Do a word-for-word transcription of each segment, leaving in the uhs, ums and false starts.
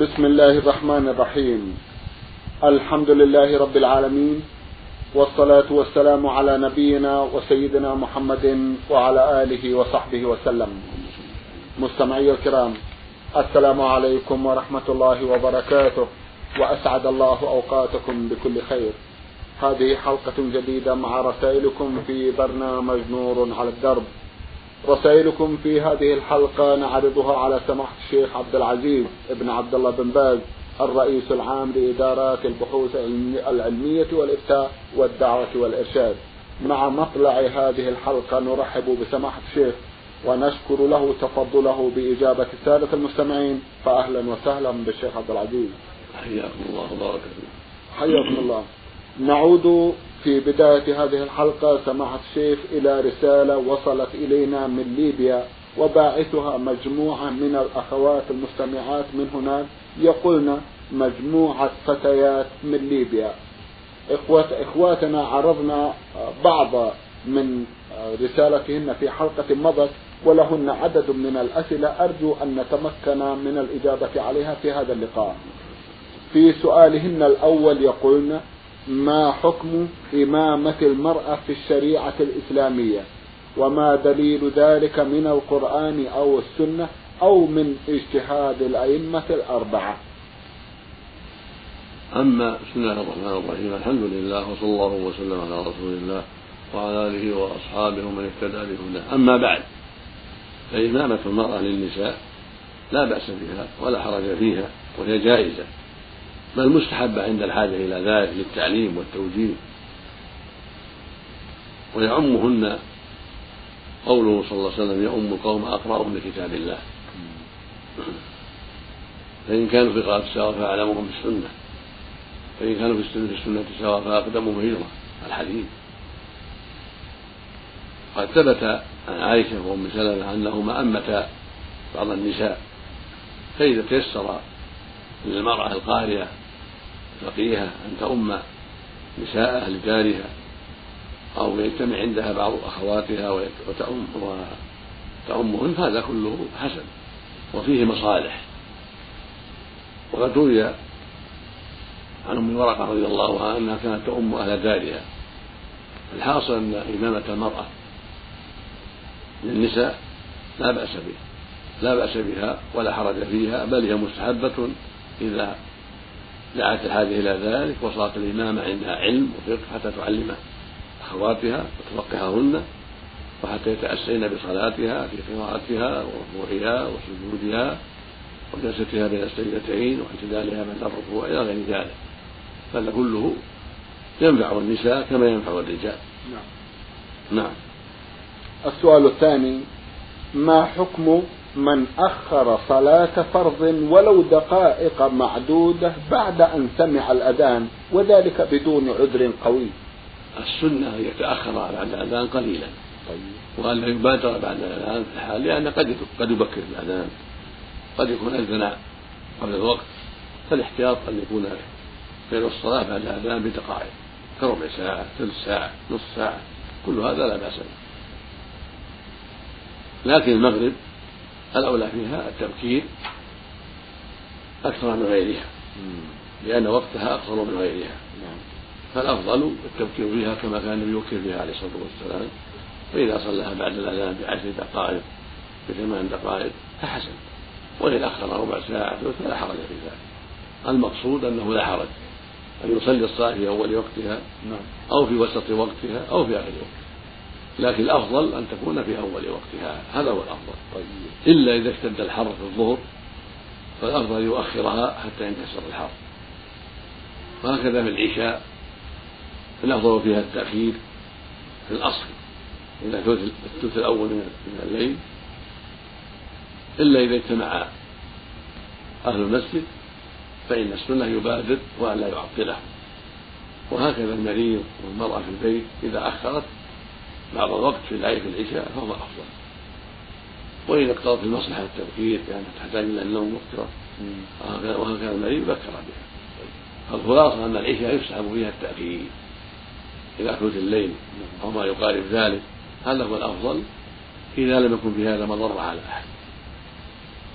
بسم الله الرحمن الرحيم. الحمد لله رب العالمين، والصلاة والسلام على نبينا وسيدنا محمد وعلى آله وصحبه وسلم. مستمعي الكرام، السلام عليكم ورحمة الله وبركاته، وأسعد الله أوقاتكم بكل خير. هذه حلقة جديدة مع رسائلكم في برنامج نور على الدرب. رسائلكم في هذه الحلقة نعرضها على سماحة الشيخ عبد العزيز ابن عبد الله بن باز، الرئيس العام لإدارات البحوث العلمية والإفتاء والدعوة والإرشاد. مع مطلع هذه الحلقة نرحب بسماحة الشيخ ونشكر له تفضله بإجابة السادة المستمعين، فأهلا وسهلا بالشيخ عبد العزيز. حياكم الله وبارك فيكم. حياكم الله. نعود في بداية هذه الحلقة سماحة الشيخ إلى رسالة وصلت إلينا من ليبيا، وباعثها مجموعة من الأخوات المستمعات من هناك، يقولن مجموعة فتيات من ليبيا. إخوات إخواتنا عرضنا بعض من رسالتهن في حلقة مضت، ولهن عدد من الأسئلة أرجو أن نتمكن من الإجابة عليها في هذا اللقاء. في سؤالهن الأول يقولن: ما حكم إمامة المرأة في الشريعة الإسلامية، وما دليل ذلك من القرآن أو السنة أو من اجتهاد الأئمة الأربعة؟ أما بسم الله الرحمن الرحيم، الحمد لله وصلى الله وسلم على رسول الله وعلى آله وأصحابه ومن اهتدى بهداه. أما بعد، فإمامة المرأة للنساء لا بأس بها ولا حرج فيها، وهي جائزة، بل مستحبة عند الحاجة إلى ذلك للتعليم والتوجيه. ويعمهن قوله صلى الله عليه وسلم: يؤم القوم أقرأهم لكتاب الله. فإن كانوا في قراءة سواء فأعلمهم بالسنة، فإن كانوا في السنة سواء فأقدمهم هجرة. الحديث قد ثبت عن عائشة وأم سلمة أنهما أمتا بعض النساء، فإذا تيسر للمرأة القارئة الفقيهة أن تؤم نساء لجارها أو يجتمع عندها بعض أخواتها وتأم وتأمهن، هذا كله حسن وفيه مصالح. وقد روي عن أم ورقة رضي الله عنها أنها كانت تؤم أهل دارها. الحاصل أن إمامة المرأة للنساء لا بأس بها لا بأس بها ولا حرج فيها، بل هي مستحبة إذا دعت الحاجة إلى ذلك وصارت الإمامة عندها علم وفقه حتى تعلم أخواتها وتفقههن، وحتى يتأسين بصلاتها في قراءتها وركوعها وسجودها وجلستها بين السجدتين واعتدالها بين الركوع إلى غير ذلك. فهذا كله ينفع النساء كما ينفع الرجال. نعم. نعم. السؤال الثاني: ما حكم من أخر صلاة فرض ولو دقائق معدودة بعد أن سمع الأذان، وذلك بدون عذر قوي؟ السنة أن يتأخر بعد الأذان قليلا، طيب. وأن لا يبادر بعد الأذان في الحال، لأن قد قد يبكر الأذان، قد يكون أذن قبل الوقت، فالاحتياط أن يكون بين الصلاة بعد الأذان بدقائق كربع ساعة، ثلث ساعة، نصف ساعة، كل هذا لا بأس به. لكن المغرب الأولى فيها التبكير أكثر من غيرها، لأن وقتها أقصر من غيرها، فالأفضل التبكير فيها كما كان النبي يبكر فيها عليه الصلاة والسلام. فإذا صلىها بعد الأذان بعشر دقائق بثمان دقائق فحسن، وإن أخر ربع ساعة فلا حرج في ذلك. المقصود أنه لا حرج أن يصلي الصلاة في أول وقتها أو في وسط وقتها أو في آخر وقتها، لكن الأفضل أن تكون في أول وقتها، هذا هو الأفضل. إلا إذا اشتد الحر في الظهر فالأفضل يؤخرها حتى ينكسر الحر. وهكذا في العشاء الأفضل فيها التأخير في الأصل إلى الثلث الأول من الليل، إلا إذا اجتمع أهل المسجد فإن السنة يبادر وأن لا يعطله. وهكذا المريض والمرأة في البيت إذا أخرت بعض الوقت في العيش في العشاء فهو أفضل. وإذا اقتضت المصلحة التبكير كانت تحتاج إلى النوم مبكرا وهكذا المريض بكر بها. فالخلاصة أن العشاء يستحب فيها التأخير إلى ثلث الليل أو ما يقارب ذلك، هذا هو الأفضل إذا لم يكن في هذا مضرة على أحد.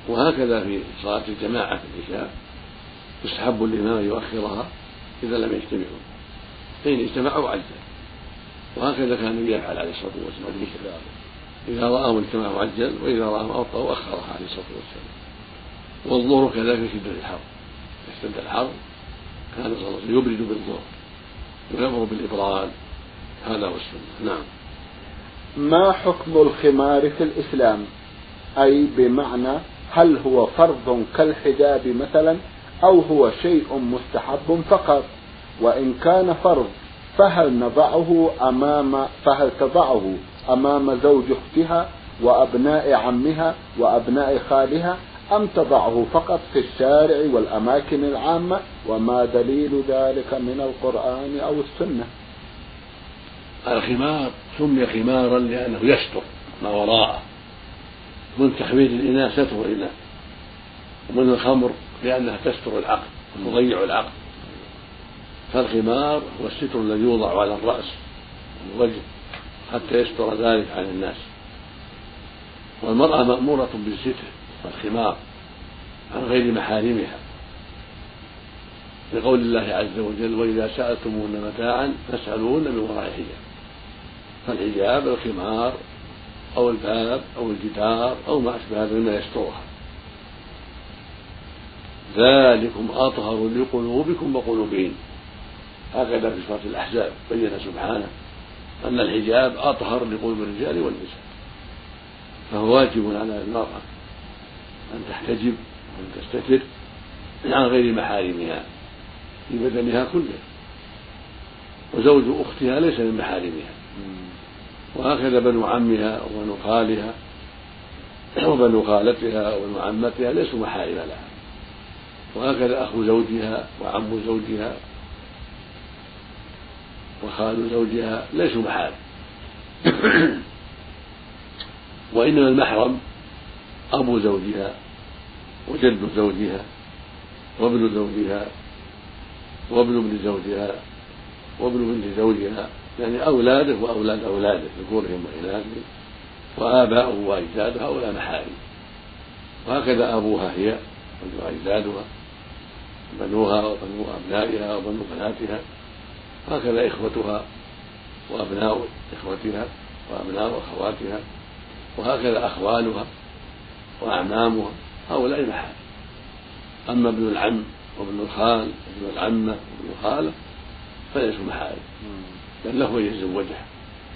وهكذا في صلاة الجماعة في العشاء يستحب الإمام أن يؤخرها إذا لم يجتمعوا، فإن اجتمعوا عجل، وهكذا كان النبي يفعل عليه الصلاة والسلام، إذا رآهم اجتمعوا عجل، وإذا رآهم أبطأوا أخرها عليه الصلاة والسلام. والظهر كذلك في شدة الحر، اشتد الحر كان صلى الله عليه وسلم يبرد بالظهر ويأمر بالإبراد، هذا هو السنة. نعم. ما حكم الخمار في الإسلام؟ أي بمعنى هل هو فرض كالحجاب مثلا أو هو شيء مستحب فقط؟ وإن كان فرض فهل نضعه أمام فهل تضعه أمام زوج أختها وأبناء عمها وأبناء خالها، أم تضعه فقط في الشارع والأماكن العامة؟ وما دليل ذلك من القرآن أو السنة؟ الخمار سمي خمارا لأنه يستر ما وراءه، من تخمير الإناء ستر الإناء، ومن الخمر لأنها تستر العقل وتضيع العقل. فالخمار هو الستر الذي يوضع على الرأس والوجه حتى يستر ذلك عن الناس، والمرأة مأمورة بالستر والخمار عن غير محارمها، لقول الله عز وجل: وإذا سألتموهن متاعا فاسألوهن من وراء حجاب. فالحجاب الخمار أو الباب أو الجدار أو ما أشبه هذا مما يسترها. ذلكم أطهر لقلوبكم وقلوبهم، هكذا في سورة الأحزاب بين سبحانه أن الحجاب أطهر لقلوب الرجال والنساء، فهو واجب على المرأة أن تحتجب وأن تستتر عن غير محارمها في بدنها كله، وزوج أختها ليس من محارمها، وهكذا بنو عمها وبنو خالها وبنو خالتها وبنو عمتها ليسوا محارم لها، وهكذا أخو زوجها وعم زوجها وخال زوجها ليسوا محارم. وإنما المحرم أبو زوجها وجد زوجها وابن زوجها وابن ابن زوجها وابن بنت زوجها، يعني أولاده وأولاد أولاده ذكورهم وإناثهم، وآباؤه وأجداده هؤلاء محارم. وهكذا أبوها هي وأجدادها، بنوها وبنو أبنائها وبنو بناتها، هكذا إخوتها وأبناء إخوتها وأبناء أخواتها، وهكذا أخوالها وأعمامها، هؤلاء محارم. أما ابن العم وابن الخال وابن العمة وابن الخالة فليسوا محارم، بل له أن يتزوجها.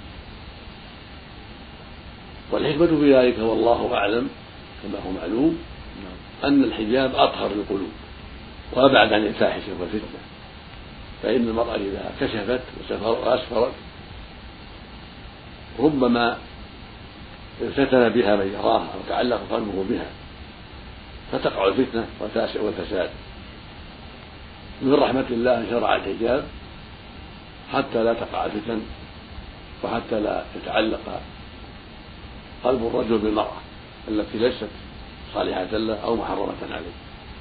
والحكمة في ذلك والله أعلم كما هو معلوم أن الحجاب أطهر للقلوب وأبعد عن الفاحشة والفتنة، فإن المرأة إذا كشفت وأسفرت ربما افتتن بها من يراها أو تعلق قلبه بها فتقع الفتنة والفساد. من رحمة الله أن شرع الحجاب حتى لا تقع الفتن وحتى لا يتعلق قلب الرجل بالمرأة التي ليست صالحة له أو محرمة عليه.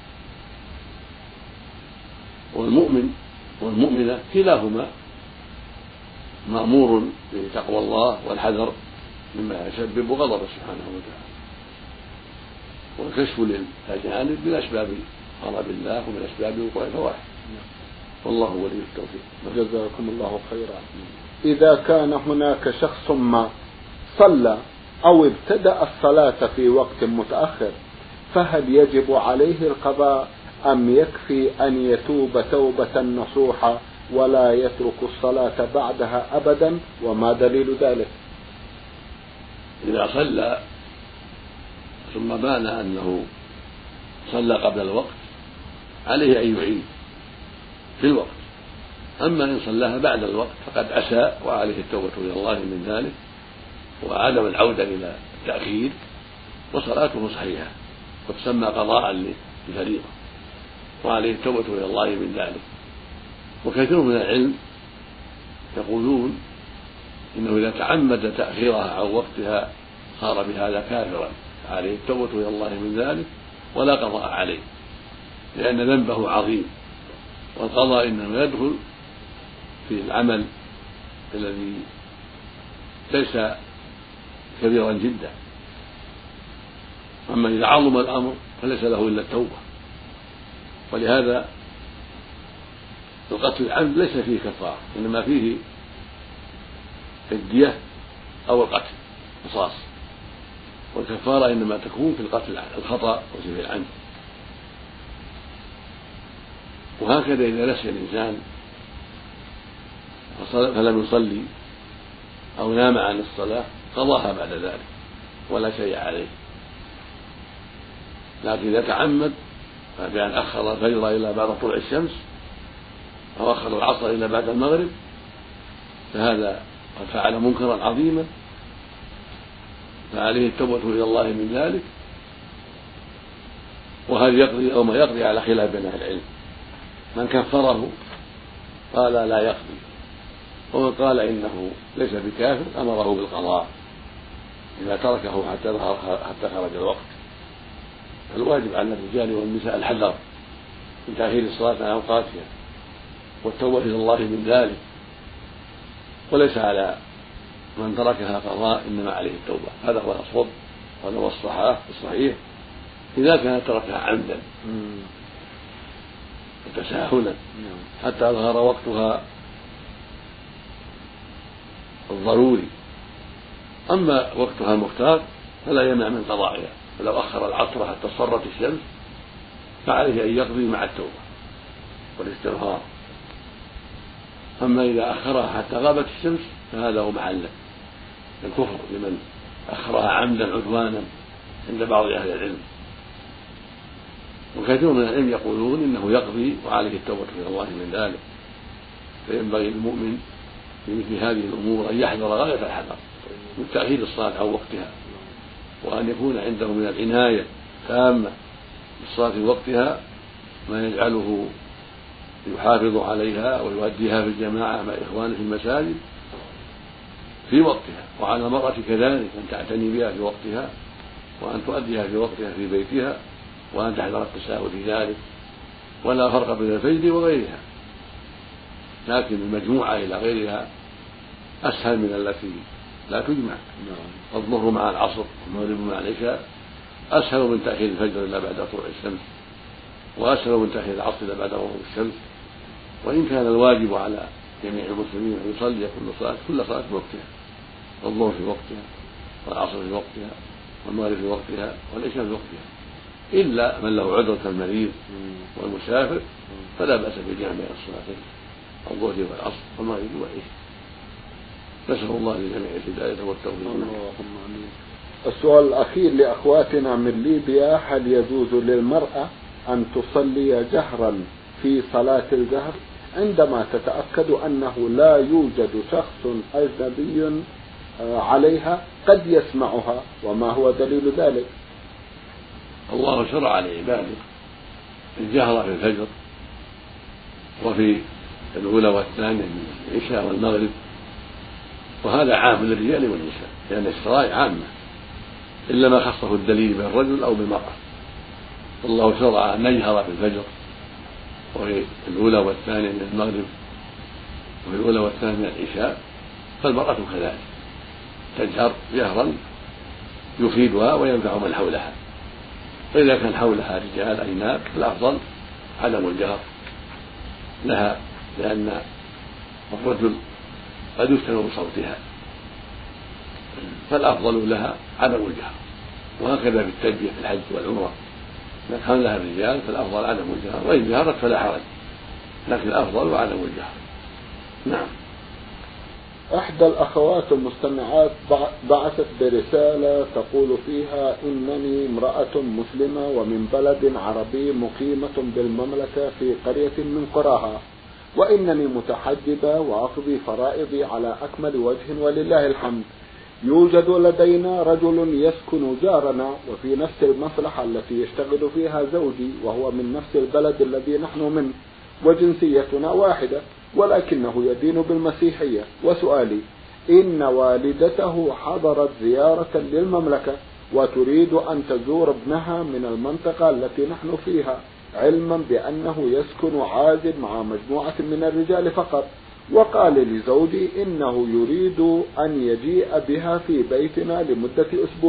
والمؤمن والمؤمنة كلاهما مأمور بتقوى الله والحذر مما يسبب غضبه سبحانه وتعالى، والكشف للأجانب من أسباب غضب الله ومن أسباب وقوع الفواحش، والله ولي التوفيق. جزاكم الله خيرا. إذا كان هناك شخص ما صلى أو ابتدأ الصلاة في وقت متأخر فهل يجب عليه القضاء أم يكفي أن يتوب توبة نصوحة ولا يترك الصلاة بعدها أبدا؟ وما دليل ذلك؟ إذا صلى ثم بان أنه صلى قبل الوقت عليه أن يعيد في الوقت، أما إن صلاها بعد الوقت فقد أساء وعليه التوبة إلى الله من ذلك وعدم العودة إلى التأخير، وصلاته صحيحة وتسمى قضاء لفريضة وعليه التوبة إلى الله من ذلك. وكثير من العلم يقولون إنه إذا تعمد تأخيرها عن وقتها صار بهذا كافرا، عليه التوبة إلى الله من ذلك ولا قضاء عليه، لأن ذنبه عظيم، والقضاء إنما يدخل في العمل الذي ليس كبيرا جدا. أما إذا عظم الأمر فليس له إلا التوبة. ولهذا القتل العمد ليس فيه كفارة، إنما فيه الدية أو القتل قصاص، والكفارة إنما تكون في القتل الخطأ وفي العمد. وهكذا إذا نسي الإنسان فلم يصلي أو نام عن الصلاة قضاها بعد ذلك ولا شيء عليه. لكن إذا تعمد بأن أخر الفجر إلى بعد طلوع الشمس أو أخر العصر إلى بعد المغرب فهذا قد فعل منكرا عظيما، فعليه التوبة إلى الله من ذلك. وهذا يقضي أو ما يقضي على خلاف بين أهل العلم، من كفره قال لا يقضي، ومن قال إنه ليس بكافر أمره بالقضاء إذا تركه حتى حتى خرج الوقت. فالواجب على الرجال والنساء الحذر من تأخير الصلاة عن أوقاتها والتوبة إلى الله من ذلك، وليس على من تركها قضاء، إنما عليه التوبة. هذا هو الأصوب وهذا هو الصحيح إذا كان تركها عمدا وتساهلا حتى ظهر وقتها الضروري. أما وقتها المختار فلا يمنع من قضائها، فلو أخر العصر حتى اصفرت الشمس فعليه أن يقضي مع التوبة والاستغفار. أما إذا أخرها حتى غابت الشمس فهذا هو محله الكفر لمن أخرها عمدا عدوانا عند بعض أهل العلم. وكثير من العلم يقولون إنه يقضي وعليه التوبة إلى الله من ذلك. فينبغي للمؤمن في مثل هذه الأمور أن يحذر غاية الحذر من تأخير الصلاة عن وقتها، وأن يكون عنده من العناية تامة بالصلاة في وقتها ما يجعله يحافظ عليها ويؤديها في الجماعة مع إخوانه في المساجد في وقتها. وعلى المرأة كذلك أن تعتني بها في وقتها، وأن تؤديها في وقتها في بيتها، وأن تحذر التساهل في ذلك. ولا فرق بين الفجر وغيرها، لكن المجموعة إلى غيرها أسهل من التي لا تجمع. الظهر مع العصر والمغرب مع العشاء أسهل من تأخير الفجر إلا بعد طلوع الشمس، وأسهل من تأخير العصر إلا بعد غروب الشمس. وإن كان الواجب على جميع المسلمين أن يصلي كل صلاة كل صلاة في وقتها، الظهر في وقتها والعصر في وقتها والمغرب في وقتها والعشاء في وقتها، إلا من له عذر كالمريض والمسافر فلا بأس بجمع بين الصلاتين الظهر والعصر والمغرب والعشاء. نسأل الله للجميع الهداية والتوفيق. السؤال الأخير لأخواتنا من ليبيا: هل يجوز للمرأة أن تصلي جهرا في صلاة الجهر عندما تتأكد أنه لا يوجد شخص أجنبي عليها قد يسمعها، وما هو دليل ذلك؟ الله شرع لعباده الجهر في الفجر وفي الأولى والثانية من العشاء والمغرب، وهذا عام للرجال والنساء، لأن الشرائع عامة إلا ما خصه الدليل بالرجل أو بالمرأة. الله شرع أن يجهر في الفجر وفي الأولى والثانية من المغرب وفي الأولى والثانية من العشاء، فالمرأة كذلك تجهر جهرا يفيدها وينفع من حولها. فإذا كان حولها رجال أجناب فالأفضل عدم الجهر لها، لأن الرجل قد يفتن بصوتها، فالأفضل لها عدم الجهر. وهكذا بالتلبية في الحج والعمرة، إذا كان لها الرجال فالأفضل عدم الجهر، وإن جهرت فلا حرج، لكن الأفضل عدم الجهر. نعم. إحدى الأخوات المستمعات بعثت برسالة تقول فيها: إنني امرأة مسلمة ومن بلد عربي مقيمة بالمملكة في قرية من قراها، وإنني متحجبة وأقضي فرائضي على أكمل وجه ولله الحمد. يوجد لدينا رجل يسكن جارنا وفي نفس المصلحة التي يشتغل فيها زوجي، وهو من نفس البلد الذي نحن منه وجنسيتنا واحدة، ولكنه يدين بالمسيحية. وسؤالي: إن والدته حضرت زيارة للمملكة وتريد أن تزور ابنها من المنطقة التي نحن فيها، علما بأنه يسكن عازب مع مجموعة من الرجال فقط، وقال لزوجي إنه يريد أن يجيء بها في بيتنا لمدة أسبوع،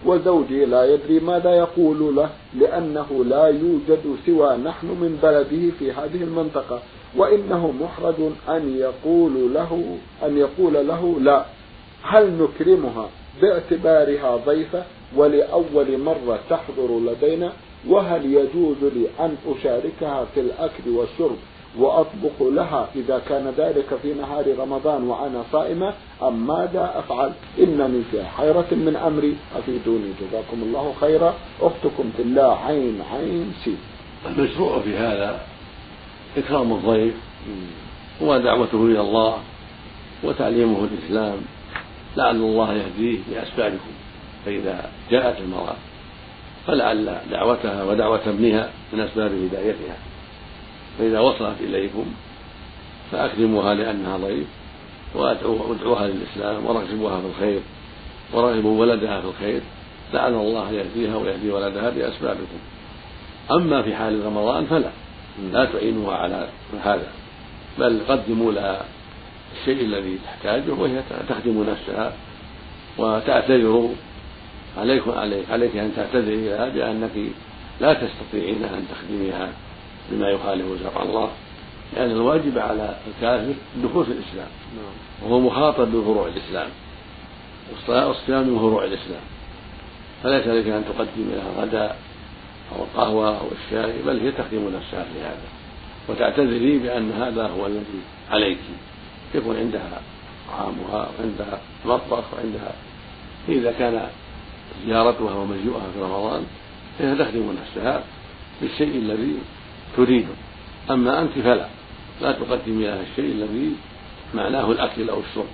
وزوجي لا يدري ماذا يقول له لأنه لا يوجد سوى نحن من بلده في هذه المنطقة، وإنه محرج أن يقول له أن يقول له لا. هل نكرمها باعتبارها ضيفة ولأول مرة تحضر لدينا؟ وهل يجوز لي أن أشاركها في الأكل والشرب وأطبخ لها إذا كان ذلك في نهار رمضان وأنا صائمة، أم ماذا أفعل؟ إنني في حيرة من أمري، أفيدوني جزاكم الله خيرا. أختكم في الله عين عين سين. المشروع في هذا إكرام الضيف ودعوته إلى الله وتعليمه الإسلام، لعل الله يهديه بأسبابكم. فإذا جاءت المرأة فلعل دعوتها ودعوة ابنها من أسباب هدايتها، فإذا وصلت إليكم فأكرموها لأنها ضيف وادعوها للإسلام ورغبوها في الخير ورغبوا ولدها في الخير، لعل الله يهديها ويهدي ولدها بأسبابكم. أما في حال رمضان فلا لا تعينوها على هذا، بل قدموا لها الشيء الذي تحتاجه وهي تخدم نفسها، وتعتذروا عليك, عليك, عليك أن تعتذري لها بأنك لا تستطيعين أن تخدميها بما يخالف شرع الله، لأن يعني الواجب على الكافر دخول في الإسلام وهو مخاطب بفروع الإسلام، والصيام من فروع الإسلام، فليس عليك أن تقدم لها غداء أو القهوة أو الشاي، بل هي تخدم نفسها في هذا، وتعتذري بأن هذا هو الذي عليك، يكون عندها طعامها وعندها مطبخ وعندها، إذا كان زيارتها ومجيئها في رمضان فهي تخدم نفسها بالشيء الذي تريده. أما أنت فلا لا تقدمي لها الشيء الذي معناه الأكل أو الشرب.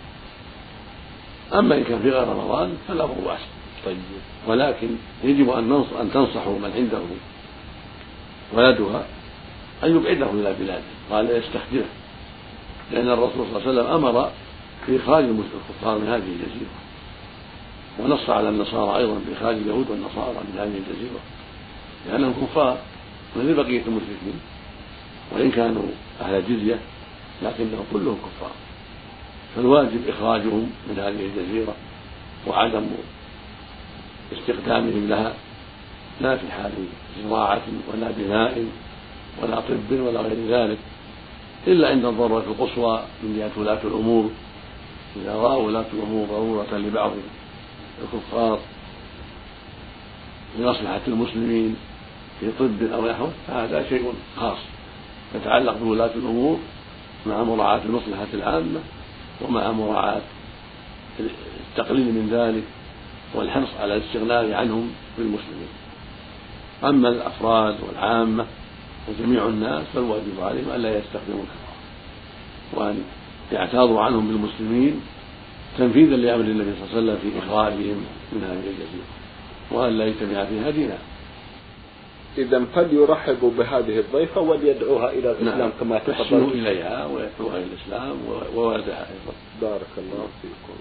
أما إن كان في غير رمضان فلا بأس، طيب، ولكن يجب أن تنصحوا من عنده ولدها أن يبعده إلى بلاده قال يستخدمه، لأن الرسول صلى الله عليه وسلم أمر بإخراج الكفار من هذه الجزيرة، ونص على النصارى أيضا بإخراج اليهود والنصارى من هذه الجزيرة لأنهم كفار مثل بقية المشركين، وإن كانوا أهل جزية لكنهم كلهم كفار، فالواجب إخراجهم من هذه الجزيرة وعدم استخدامهم لها، لا في حال زراعة ولا بناء ولا طب ولا غير ذلك، إلا عند الضرورة القصوى من جهة ولاة الأمور، إذا رأوا ولاة الأمور ضرورة لبعض الكفار لمصلحة المسلمين في طب أو نحوه فهذا شيء خاص يتعلق بولاة الأمور مع مراعاة المصلحة العامة ومع مراعاة التقليل من ذلك والحرص على الاستغناء عنهم بالمسلمين. أما الأفراد والعامة وجميع الناس فالواجب عليهم ألا يستخدموا الكفار وأن يعتاضوا عنهم بالمسلمين تنفيذا لأمر النبي صلى الله عليه وسلم في إخراجهم من هذه الجزيرة وأن لا يجتمع فيها دينار. إذا فليرحبوا بهذه الضيفة وليدعوها إلى الإسلام. نعم. كما تفضلوا إليها ويدعوها إلى الإسلام وولدها أيضا. بارك الله فيكم.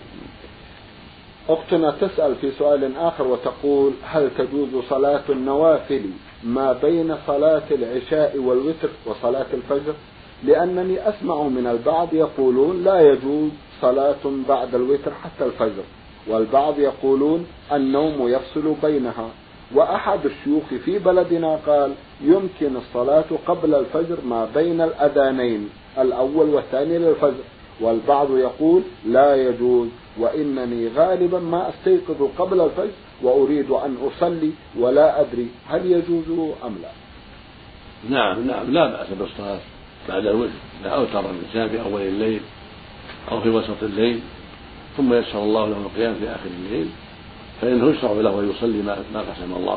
أختنا تسأل في سؤال آخر وتقول: هل تجوز صلاة النوافل ما بين صلاة العشاء والوتر وصلاة الفجر؟ لأنني أسمع من البعض يقولون لا يجوز صلاة بعد الوتر حتى الفجر، والبعض يقولون النوم يفصل بينها، وأحد الشيوخ في بلدنا قال يمكن الصلاة قبل الفجر ما بين الأذانين الأول والثاني للفجر، والبعض يقول لا يجوز، وإنني غالبا ما أستيقظ قبل الفجر وأريد أن أصلي ولا أدري هل يجوز أم لا. نعم نعم لا بأس بالصلاة بعد الوتر إذا أوتر الإنسان في أول الليل أو في وسط الليل ثم يسر الله له القيام في آخر الليل فإنه يشرع له أن يصلي ما قسم الله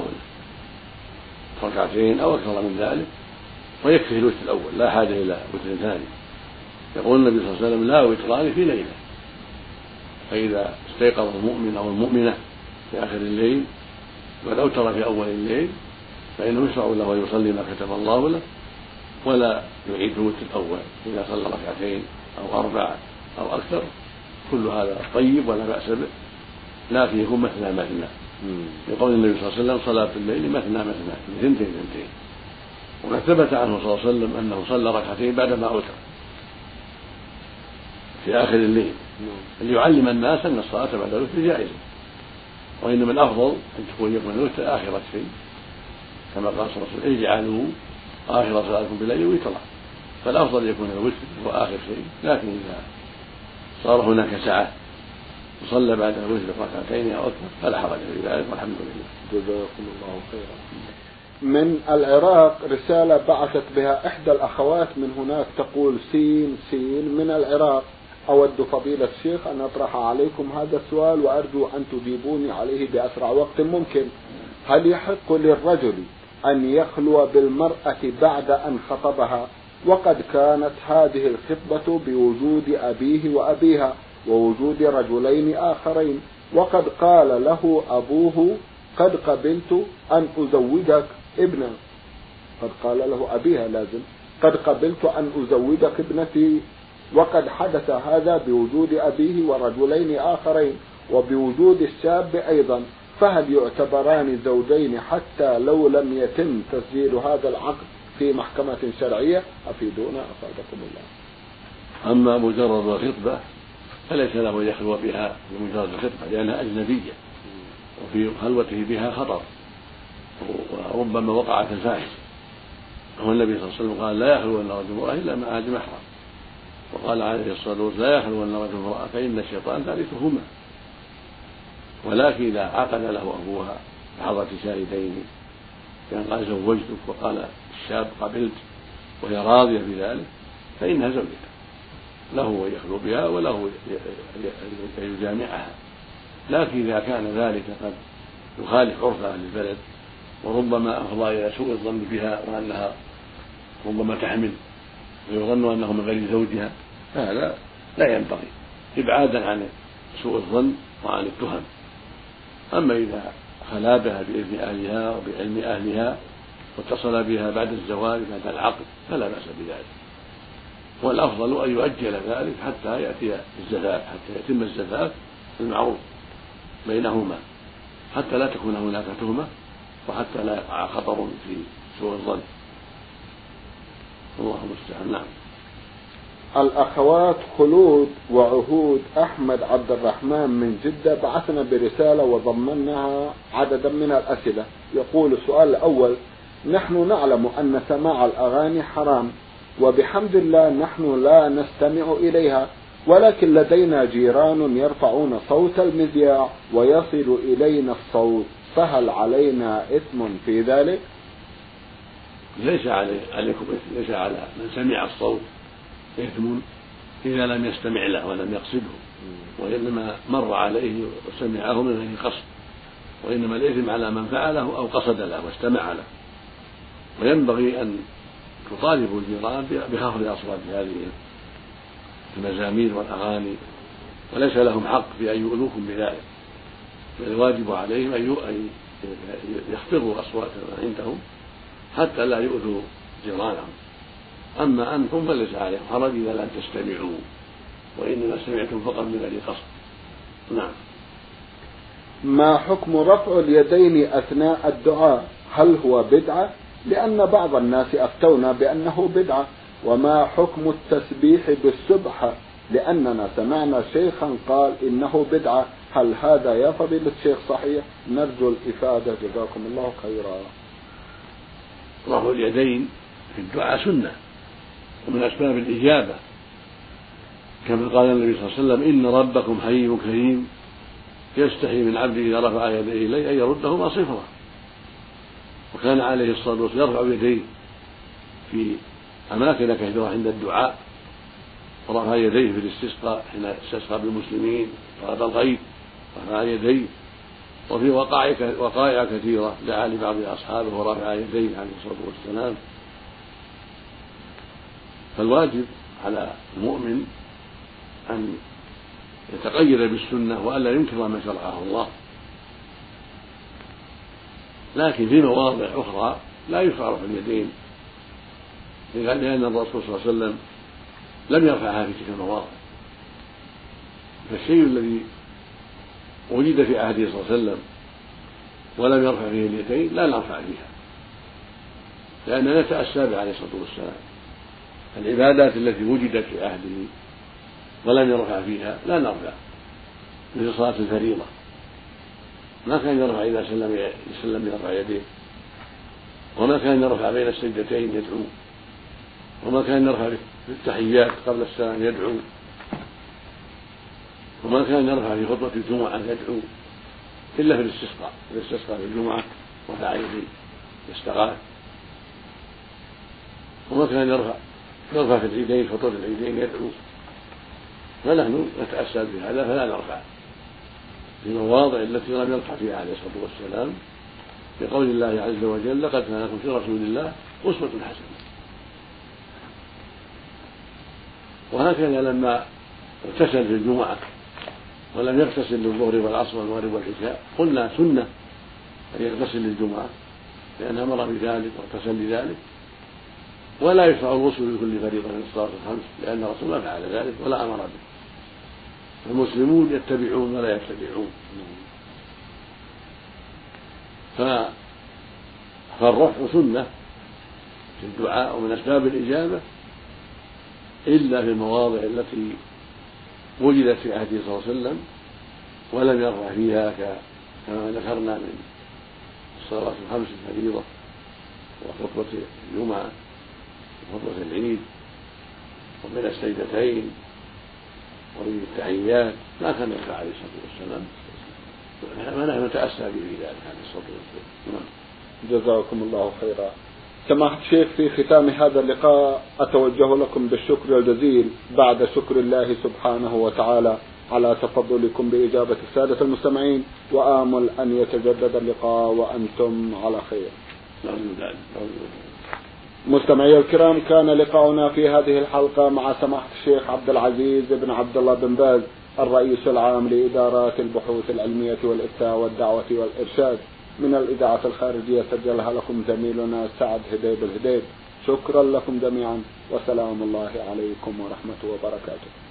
له ركعتين أو أكثر من ذلك، ويكفي الوتر الأول لا حاجة إلى وتر ثاني. يقول النبي صلى الله عليه وسلم لا وتران في ليلة، فإذا استيقظ المؤمن أو المؤمنة في آخر الليل وقد أوتر في أول الليل فإنه يشرع له أن يصلي ما كتب الله له ولا يعيد الوتر الأول إذا صلى ركعتين أو أربع أو أكثر، كل هذا طيب ولا بأس به، لكن يكون مثنى مثنى يقول النبي صلى الله عليه وسلم صلاة الليل مثنى مثنى اثنتين اثنتين، وقد ثبت عنه صلى الله عليه وسلم أنه صلى ركعتين بعدما أوتر في آخر الليل ليعلم الناس أن الصلاة بعد الوتر جائزة، وإنما الأفضل أن تكون يكون الوتر آخر شيء، كما قال صلى الله عليه وسلم اجعلوا آخر صلاتكم بالليل وترا، فالأفضل يكون الوتر هو آخر شيء، لكن إذا صار هناك سعة وصلى بعد الوتر ركعتين أو أكثر فلا حرج في ذلك، والحمد لله. جزاكم الله خيرا. من العراق رسالة بعثت بها إحدى الأخوات من هناك تقول: سين سين من العراق، أود فضيلة الشيخ أن أطرح عليكم هذا السؤال وأرجو أن تجيبوني عليه بأسرع وقت ممكن. هل يحق للرجل أن يخلو بالمرأة بعد أن خطبها وقد كانت هذه الخطبة بوجود أبيه وأبيها ووجود رجلين آخرين، وقد قال له أبوه: قد قبلت أن أزوجك ابنا، قد قال له أبيها لازم قد قبلت أن أزوجك ابنتي، وقد حدث هذا بوجود أبيه ورجلين آخرين وبوجود الشاب أيضا، فهل يعتبران زوجين حتى لو لم يتم تسجيل هذا العقد في محكمة شرعية؟ أفيدونا أفادكم الله. أما مجرد الخطبة فليس له أن يخلو بها بمجرد الخطبة لأنها أجنبية، وفي خلوته بها خطر وربما وقعت الفاحشة، والنبي صلى الله عليه وسلم قال: لا يخلون رجل امرأة إلا مع ذي محرم، وقال عليه الصلاة والسلام: لا يخلون رجل امرأة فإن الشيطان ثالثهما. ولكن إذا عقد له أبوها بحضرة شاهدين كان قال زوجتك وقال الشاب قبلت وهي راضية بذلك فإنها زوجته، له أن يخلو بها وله أن يجامعها. لكن إذا كان ذلك قد يخالف عرف أهل البلد وربما أفضى إلى سوء الظن بها وأنها ربما تحمل ويظن أنه من غير زوجها، فهذا لا ينبغي إبعادا عن سوء الظن وعن التهم. أما إذا خلا بها بإذن أهلها وبعلم أهلها واتصل بها بعد الزواج بعد العقد فلا بأس بذلك، والأفضل أن يؤجل ذلك حتى يأتي الزفاف، حتى يتم الزفاف المعروف بينهما، حتى لا تكون هناك تهمة وحتى لا يقع خطر في سوء الظن. الله المستعان. نعم. الأخوات خلود وعهود أحمد عبد الرحمن من جدة بعثنا برسالة وضمنها عددا من الأسئلة. يقول السؤال الأول: نحن نعلم أن سماع الأغاني حرام، وبحمد الله نحن لا نستمع إليها، ولكن لدينا جيران يرفعون صوت المذياع ويصل إلينا الصوت، فهل علينا إثم في ذلك؟ ليس عليكم إثم، ليس على من سمع الصوت إثم إذا لم يستمع له ولم يقصده، وإنما مر عليه وسمعه من غير قصد، وإنما الإثم على من فعله أو قصد له واستمع له. وينبغي أن تطالبوا الجيران بخفض أصوات هذه المزامير والأغاني، وليس لهم حق في أن يؤذوكم بذلك، بل الواجب عليهم أن يخفضوا أصواتهم عندهم حتى لا يؤذوا جيرانهم. أما أنتم فليس عليكم حرج إذا لم تستمعوا، وإنما سمعتم فقط من غير قصد. نعم. ما حكم رفع اليدين أثناء الدعاء؟ هل هو بدعة؟ لأن بعض الناس أفتونا بأنه بدعة. وما حكم التسبيح بالسبحة؟ لأننا سمعنا شيخا قال إنه بدعة. هل هذا يا فضيلة الشيخ صحيح؟ نرجو الإفادة جزاكم الله خيرا. رفع اليدين في الدعاء سنة ومن أسباب الإجابة، كما قال النبي صلى الله عليه وسلم: إن ربكم حي كريم يستحي من عبده إذا رفع يديه إليه أن يردهما صفرا. وكان عليه الصلاة والسلام يرفع يديه في أماكن كثيرة عند الدعاء، ورفع يديه في الاستسقاء حين استسقى بالمسلمين طلب الغيث رفع يديه، وفي وقائع كثيرة دعا لبعض أصحابه ورفع يديه عليه الصلاة والسلام. فالواجب على المؤمن أن يتقيد بالسنة وألا ينكر ما شرعه الله، لكن في مواضع أخرى لا يشرع رفع اليدين، لأن الرسول صلى الله عليه وسلم لم يرفعها في تلك المواضع. فالشيء الذي وجد في عهده صلى الله عليه وسلم ولم يرفع فيه اليدين لا نرفع فيها، لأننا نتأسى به عليه الصلاة والسلام. العبادات التي وجدت في عهده ولم يرفع فيها لا نرفع، مثل صلاة الفريضة ما كان يرفع إذا سلم يسلم يرفع يديه، وما كان يرفع بين السجدتين يدعو، وما كان يرفع في التحيات قبل السلام يدعو، وما كان يرفع في خطبة الجمعة يدعو إلا في الاستسقاء، إذا استسقى في الجمعة ودعا يستغاث. وما كان يرفع يرفع في العيدين خطبة العيدين يدعو. فنحن نتأسى بهذا فلا نرفع في المواضع التي لم يرفع فيها عليه الصلاة والسلام، بقول الله عز وجل: لقد كان لكم في رسول الله أسوة حسنة. وهكذا لما اغتسل في الجمعة ولم يغتسل للظهر والعصر والمغرب والعشاء قلنا سنة أن يغتسل للجمعة لأن أمر بذلك واغتسل لذلك، ولا يشرع الغسل لكل فريضة من الصلاة الخمس لأن الرسول ما فعل ذلك ولا أمر به. المسلمون يتبعون ولا يتبعون. فالرفع سنة في الدعاء ومن أسباب الإجابة إلا في المواضع التي وجدت في عهده صلى الله عليه وسلم ولم يرفع فيها كما ذكرنا من الصلوات الخمس الفريضة وخطبة الجمعة وخطبة العيد وبين السجدتين وبين التحيات ما كان يرفع عليه الصلاة والسلام، ونحن نتأسى به في ذلك عليه الصلاة والسلام. جزاكم الله خيرا. سماحة الشيخ، في ختام هذا اللقاء أتوجه لكم بالشكر الجزيل بعد شكر الله سبحانه وتعالى على تفضلكم بإجابة السادة المستمعين، وآمل أن يتجدد اللقاء وأنتم على خير. مستمعي الكرام، كان لقاؤنا في هذه الحلقة مع سماحة الشيخ عبد العزيز بن عبد الله بن باز الرئيس العام لإدارات البحوث العلمية والإفتاء والدعوة والإرشاد من الإذاعة الخارجية، سجلها لكم زميلنا سعد هديب الهديب. شكرا لكم جميعا، وسلام الله عليكم ورحمة وبركاته.